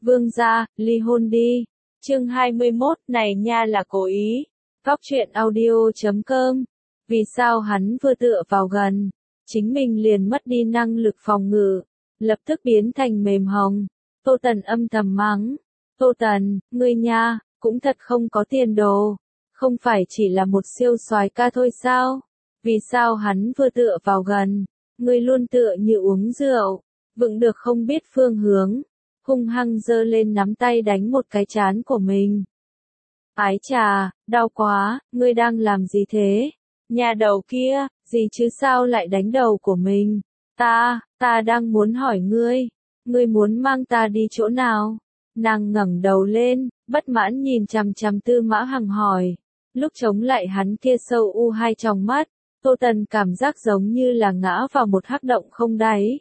Vương gia, ly hôn đi. Chương 21, này nha là cố ý. Góc truyện audio.com. Vì sao hắn vừa tựa vào gần, chính mình liền mất đi năng lực phòng ngự, lập tức biến thành mềm hồng. Tô Tần âm thầm mắng. Tô Tần, ngươi nha, cũng thật không có tiền đồ. Không phải chỉ là một siêu soái ca thôi sao? Vì sao hắn vừa tựa vào gần, ngươi luôn tựa như uống rượu, vững được không biết phương hướng, hung hăng giơ lên nắm tay đánh một cái trán của mình. Ái chà, đau quá, ngươi đang làm gì thế? Nhà đầu kia, gì chứ sao lại đánh đầu của mình? Ta đang muốn hỏi ngươi muốn mang ta đi chỗ nào? Nàng ngẩng đầu lên, bất mãn nhìn chằm chằm Tư Mã Hằng hỏi. Lúc chống lại hắn kia sâu u hai tròng mắt, Tô Tần cảm giác giống như là ngã vào một hắc động không đáy.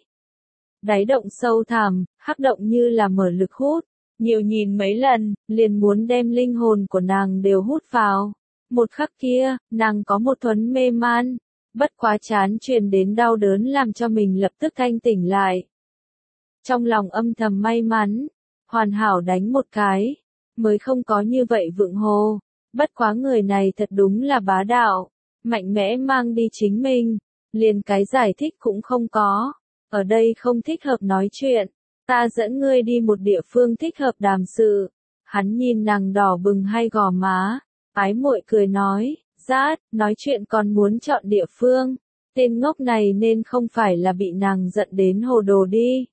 Đáy động sâu thẳm, hắc động như là mở lực hút, nhiều nhìn mấy lần, liền muốn đem linh hồn của nàng đều hút vào. Một khắc kia, nàng có một thuấn mê man, bất quá chán truyền đến đau đớn làm cho mình lập tức thanh tỉnh lại. Trong lòng âm thầm may mắn, hoàn hảo đánh một cái, mới không có như vậy vượng hồ. Bất quá người này thật đúng là bá đạo, mạnh mẽ mang đi chính mình, liền cái giải thích cũng không có. Ở đây không thích hợp nói chuyện, ta dẫn ngươi đi một địa phương thích hợp đàm sự. Hắn nhìn nàng đỏ bừng hai gò má, ái muội cười nói, Rát, nói chuyện còn muốn chọn địa phương. Tên ngốc này nên không phải là bị nàng giận đến hồ đồ đi.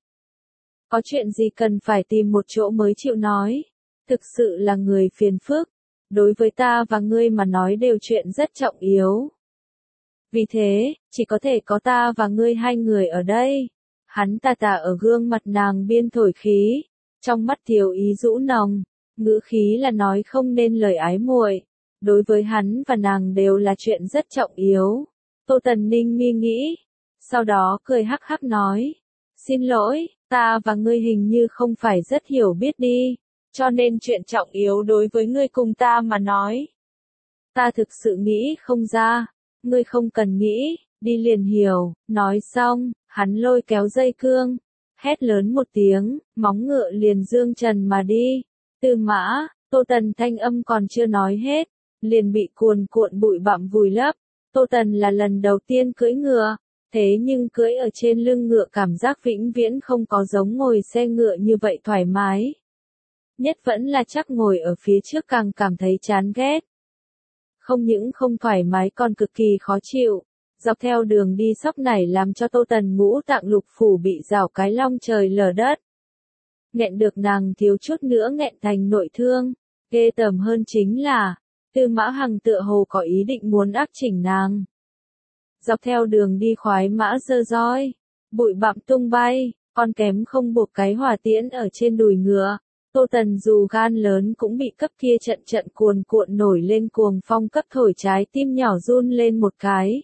Có chuyện gì cần phải tìm một chỗ mới chịu nói. Thực sự là người phiền phức. Đối với ta và ngươi mà nói đều chuyện rất trọng yếu. Vì thế, chỉ có thể có ta và ngươi hai người ở đây. Hắn tà ở gương mặt nàng biên thổi khí, trong mắt thiếu ý rũ nồng, ngữ khí là nói không nên lời ái muội. Đối với hắn và nàng đều là chuyện rất trọng yếu. Tô Tần Ninh mi nghĩ, sau đó cười hắc hắc nói, xin lỗi, ta và ngươi hình như không phải rất hiểu biết đi, cho nên chuyện trọng yếu đối với ngươi cùng ta mà nói. Ta thực sự nghĩ không ra, ngươi không cần nghĩ, đi liền hiểu. Nói xong, hắn lôi kéo dây cương, hét lớn một tiếng, móng ngựa liền dương trần mà đi. Tư Mã, Tô Tần thanh âm còn chưa nói hết, liền bị cuồn cuộn bụi bặm vùi lấp. Tô Tần là lần đầu tiên cưỡi ngựa, thế nhưng cưỡi ở trên lưng ngựa cảm giác vĩnh viễn không có giống ngồi xe ngựa như vậy thoải mái. Nhất vẫn là chắc ngồi ở phía trước càng cảm thấy chán ghét. Không những không thoải mái còn cực kỳ khó chịu. Dọc theo đường đi sóc nảy làm cho Tô Tần ngũ tạng lục phủ bị rào cái long trời lở đất. Nghẹn được nàng thiếu chút nữa nghẹn thành nội thương. Ghê tởm hơn chính là, Tư Mã Hằng tựa hồ có ý định muốn áp chỉnh nàng. Dọc theo đường đi khoái mã giơ roi, bụi bặm tung bay, còn kém không buộc cái hỏa tiễn ở trên đùi ngựa. Tô Tần dù gan lớn cũng bị cấp kia trận cuồn cuộn nổi lên cuồng phong cấp thổi trái tim nhỏ run lên một cái.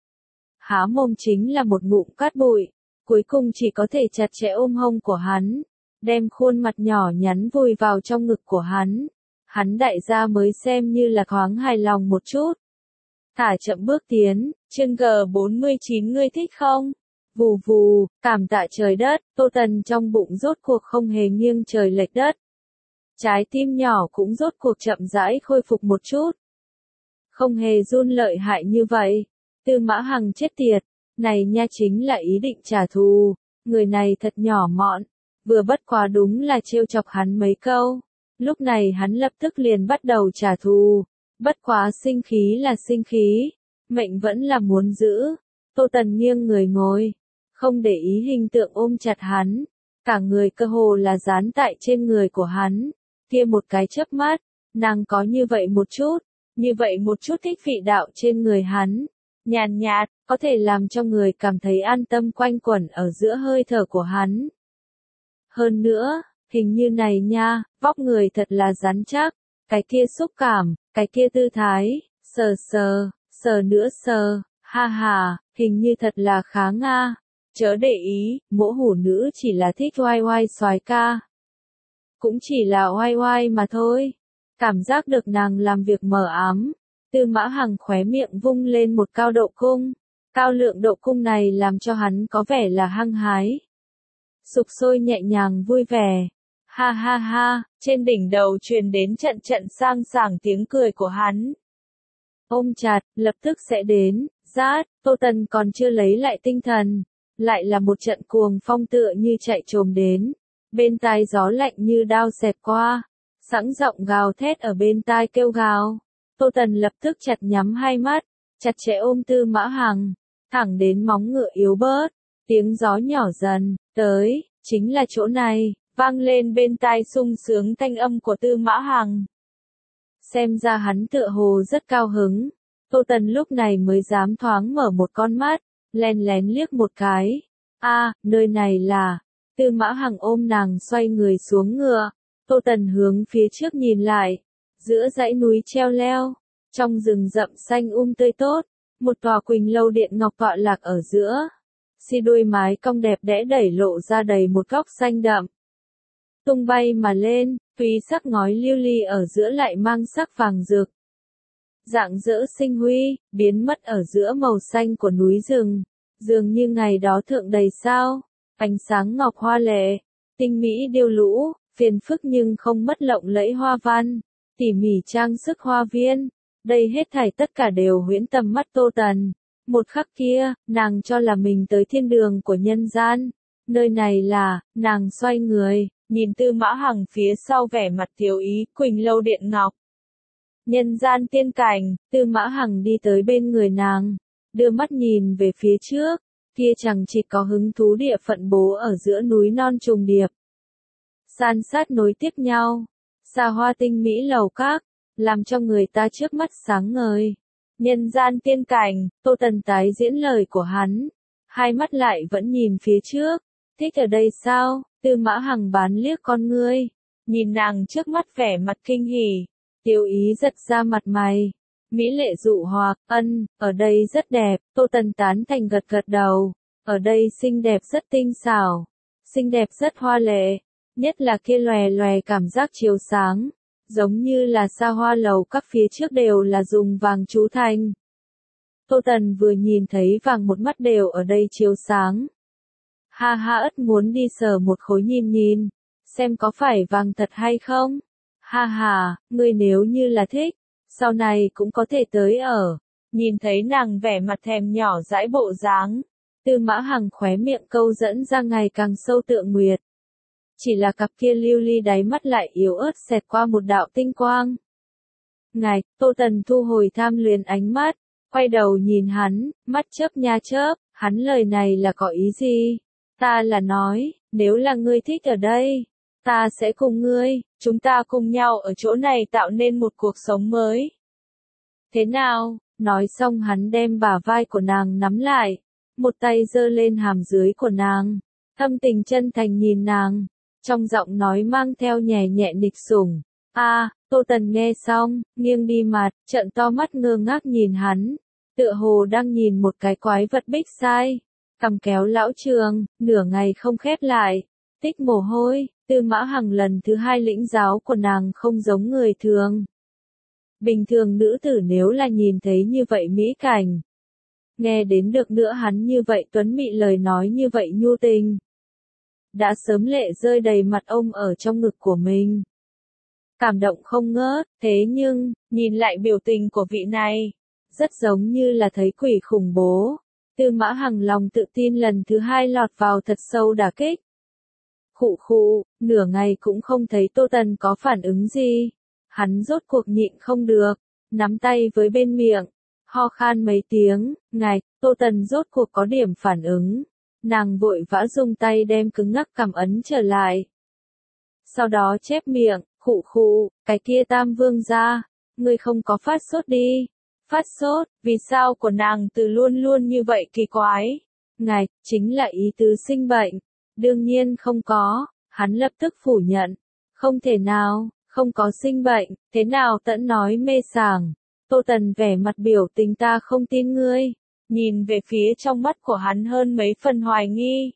Há mồm chính là một ngụm cát bụi, cuối cùng chỉ có thể chặt chẽ ôm hông của hắn, đem khuôn mặt nhỏ nhắn vùi vào trong ngực của hắn. Hắn đại gia mới xem như là thoáng hài lòng một chút. Thả chậm bước tiến, chương G49 ngươi thích không? Vù vù, cảm tạ trời đất, Tô Tần trong bụng rốt cuộc không hề nghiêng trời lệch đất. Trái tim nhỏ cũng rốt cuộc chậm rãi khôi phục một chút. Không hề run lợi hại như vậy. Tư Mã Hằng chết tiệt, này nha chính là ý định trả thù. Người này thật nhỏ mọn, vừa bất quá đúng là trêu chọc hắn mấy câu. Lúc này hắn lập tức liền bắt đầu trả thù. Bất quá sinh khí là sinh khí, mệnh vẫn là muốn giữ. Tô Tần nghiêng người ngồi, không để ý hình tượng ôm chặt hắn, cả người cơ hồ là dán tại trên người của hắn. Kia một cái chớp mắt, nàng có như vậy một chút thích vị đạo trên người hắn, nhàn nhạt, có thể làm cho người cảm thấy an tâm quanh quẩn ở giữa hơi thở của hắn. Hơn nữa, hình như này nha, vóc người thật là rắn chắc, cái kia xúc cảm, cái kia tư thái, sờ nữa sờ, ha ha, hình như thật là khá nga. Chớ để ý, mỗ hủ nữ chỉ là thích oai oai soái ca. Cũng chỉ là oai oai mà thôi. Cảm giác được nàng làm việc mờ ám. Tư Mã Hằng khóe miệng vung lên một cao độ cung. Cao lượng độ cung này làm cho hắn có vẻ là hăng hái. Sục sôi nhẹ nhàng vui vẻ. Ha ha ha, trên đỉnh đầu truyền đến trận trận sang sảng tiếng cười của hắn. Ôm chặt, lập tức sẽ đến, rát, Tô Tần còn chưa lấy lại tinh thần. Lại là một trận cuồng phong tựa như chạy trồm đến. Bên tai gió lạnh như đao xẹt qua. Sẵn giọng gào thét ở bên tai kêu gào. Tô Tần lập tức chặt nhắm hai mắt. Chặt chẽ ôm Tư Mã Hằng. Thẳng đến móng ngựa yếu bớt. Tiếng gió nhỏ dần, tới, chính là chỗ này. Vang lên bên tai sung sướng thanh âm của Tư Mã Hằng. Xem ra hắn tựa hồ rất cao hứng. Tô Tần lúc này mới dám thoáng mở một con mắt, lén lén liếc một cái. Nơi này là... Tư Mã Hằng ôm nàng xoay người xuống ngựa. Tô Tần hướng phía trước nhìn lại. Giữa dãy núi treo leo, trong rừng rậm xanh tươi tốt, một tòa Quỳnh lâu điện ngọc tọa lạc ở giữa. Xi đuôi mái cong đẹp đẽ đẩy lộ ra đầy một góc xanh đậm. Tung bay mà lên, thúy sắc ngói lưu ly ở giữa lại mang sắc vàng rực. Rạng rỡ sinh huy, biến mất ở giữa màu xanh của núi rừng. Dường như ngày đó thượng đầy sao, ánh sáng ngọc hoa lệ, tinh mỹ điêu lũ, phiền phức nhưng không mất lộng lẫy hoa văn, tỉ mỉ trang sức hoa viên. Đây hết thảy tất cả đều huyễn tầm mắt Tô Tần. Một khắc kia, nàng cho là mình tới thiên đường của nhân gian. Nơi này là, nàng xoay người, nhìn Tư Mã Hằng phía sau vẻ mặt thiếu ý, Quỳnh lâu điện ngọc. Nhân gian tiên cảnh, Tư Mã Hằng đi tới bên người nàng, đưa mắt nhìn về phía trước, kia chẳng chỉ có hứng thú địa phận bố ở giữa núi non trùng điệp. San sát nối tiếp nhau, xa hoa tinh mỹ lầu các, làm cho người ta trước mắt sáng ngời. Nhân gian tiên cảnh, Tô Tần tái diễn lời của hắn, hai mắt lại vẫn nhìn phía trước. Thích ở đây sao? Tư Mã Hằng bán liếc con ngươi, nhìn nàng trước mắt vẻ mặt kinh hỉ, tiêu ý giật ra mặt mày, mỹ lệ dụ hoặc, ở đây rất đẹp. Tô Tần tán thành gật gật đầu, ở đây xinh đẹp rất tinh xảo, xinh đẹp rất hoa lệ, nhất là kia lòe lòe cảm giác chiếu sáng, giống như là xa hoa lầu các phía trước đều là dùng vàng chú thành. Tô Tần vừa nhìn thấy vàng một mắt đều ở đây chiếu sáng. Ha ha, ất muốn đi sờ một khối nhìn nhìn, xem có phải vàng thật hay không. Ha ha, ngươi nếu như là thích, sau này cũng có thể tới ở. Nhìn thấy nàng vẻ mặt thèm nhỏ dãi bộ dáng, Tư Mã Hằng khóe miệng câu dẫn ra ngày càng sâu tượng nguyệt. Chỉ là cặp kia lưu ly đáy mắt lại yếu ớt xẹt qua một đạo tinh quang. Ngài, Tô Tần thu hồi tham luyến ánh mắt, quay đầu nhìn hắn, mắt chớp nha chớp, hắn lời này là có ý gì? Ta là nói, nếu là ngươi thích ở đây, ta sẽ cùng ngươi, chúng ta cùng nhau ở chỗ này tạo nên một cuộc sống mới. Thế nào? Nói xong hắn đem bả vai của nàng nắm lại, một tay giơ lên hàm dưới của nàng, thâm tình chân thành nhìn nàng, trong giọng nói mang theo nhẹ nhẹ nịch sủng. Tô Tần nghe xong, nghiêng đi mặt, trợn to mắt ngơ ngác nhìn hắn, tựa hồ đang nhìn một cái quái vật bích sai. Cằm kéo lão trường, nửa ngày không khép lại, tích mồ hôi. Tư Mã Hằng lần thứ hai lĩnh giáo của nàng không giống người thường. Bình thường nữ tử nếu là nhìn thấy như vậy mỹ cảnh, nghe đến được nữa hắn như vậy tuấn mị lời nói như vậy nhu tình, đã sớm lệ rơi đầy mặt ông ở trong ngực của mình. Cảm động không ngớt, thế nhưng, nhìn lại biểu tình của vị này, rất giống như là thấy quỷ khủng bố. Tư Mã Hằng lòng tự tin lần thứ hai lọt vào thật sâu đả kích. Khụ khụ, nửa ngày cũng không thấy Tô Tần có phản ứng gì. Hắn rốt cuộc nhịn không được, nắm tay với bên miệng, ho khan mấy tiếng. Ngài, Tô Tần rốt cuộc có điểm phản ứng. Nàng vội vã dùng tay đem cứng ngắc cảm ấn trở lại. Sau đó chép miệng, khụ khụ, cái kia Tam Vương gia, ngươi không có phát sốt đi. Phát sốt, vì sao của nàng từ luôn luôn như vậy kỳ quái. Ngài, chính là ý tứ sinh bệnh. Đương nhiên không có, hắn lập tức phủ nhận. Không thể nào, không có sinh bệnh, thế nào tẫn nói mê sảng. Tô Tần vẻ mặt biểu tình ta không tin ngươi. Nhìn về phía trong mắt của hắn hơn mấy phần hoài nghi.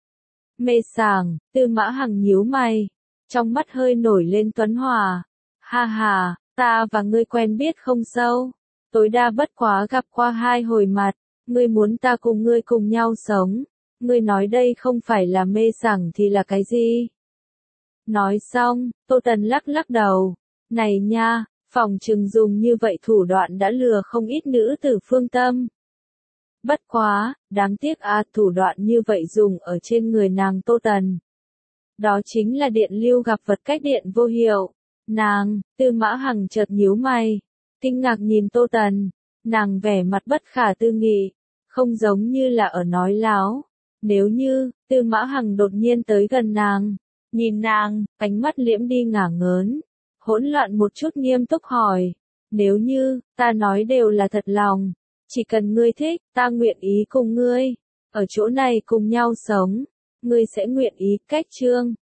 Mê sảng, Tư Mã Hằng nhíu mày. Trong mắt hơi nổi lên tuấn hòa. Ha ha, ta và ngươi quen biết không sâu. Tối đa bất quá gặp qua 2 hồi mặt, ngươi muốn ta cùng ngươi cùng nhau sống, ngươi nói đây không phải là mê sảng thì là cái gì? Nói xong, Tô Tần lắc lắc đầu. Này nha, phòng trừng dùng như vậy thủ đoạn đã lừa không ít nữ tử phương tâm. Bất quá, đáng tiếc thủ đoạn như vậy dùng ở trên người nàng Tô Tần. Đó chính là điện lưu gặp vật cách điện vô hiệu. Nàng, Tư Mã Hằng chợt nhíu mày, kinh ngạc nhìn Tô Tần, nàng vẻ mặt bất khả tư nghị, không giống như là ở nói láo. Nếu như, Tư Mã Hằng đột nhiên tới gần nàng, nhìn nàng, ánh mắt liễm đi ngả ngớn, hỗn loạn một chút nghiêm túc hỏi, nếu như, ta nói đều là thật lòng, chỉ cần ngươi thích, ta nguyện ý cùng ngươi, ở chỗ này cùng nhau sống, ngươi sẽ nguyện ý cách Trương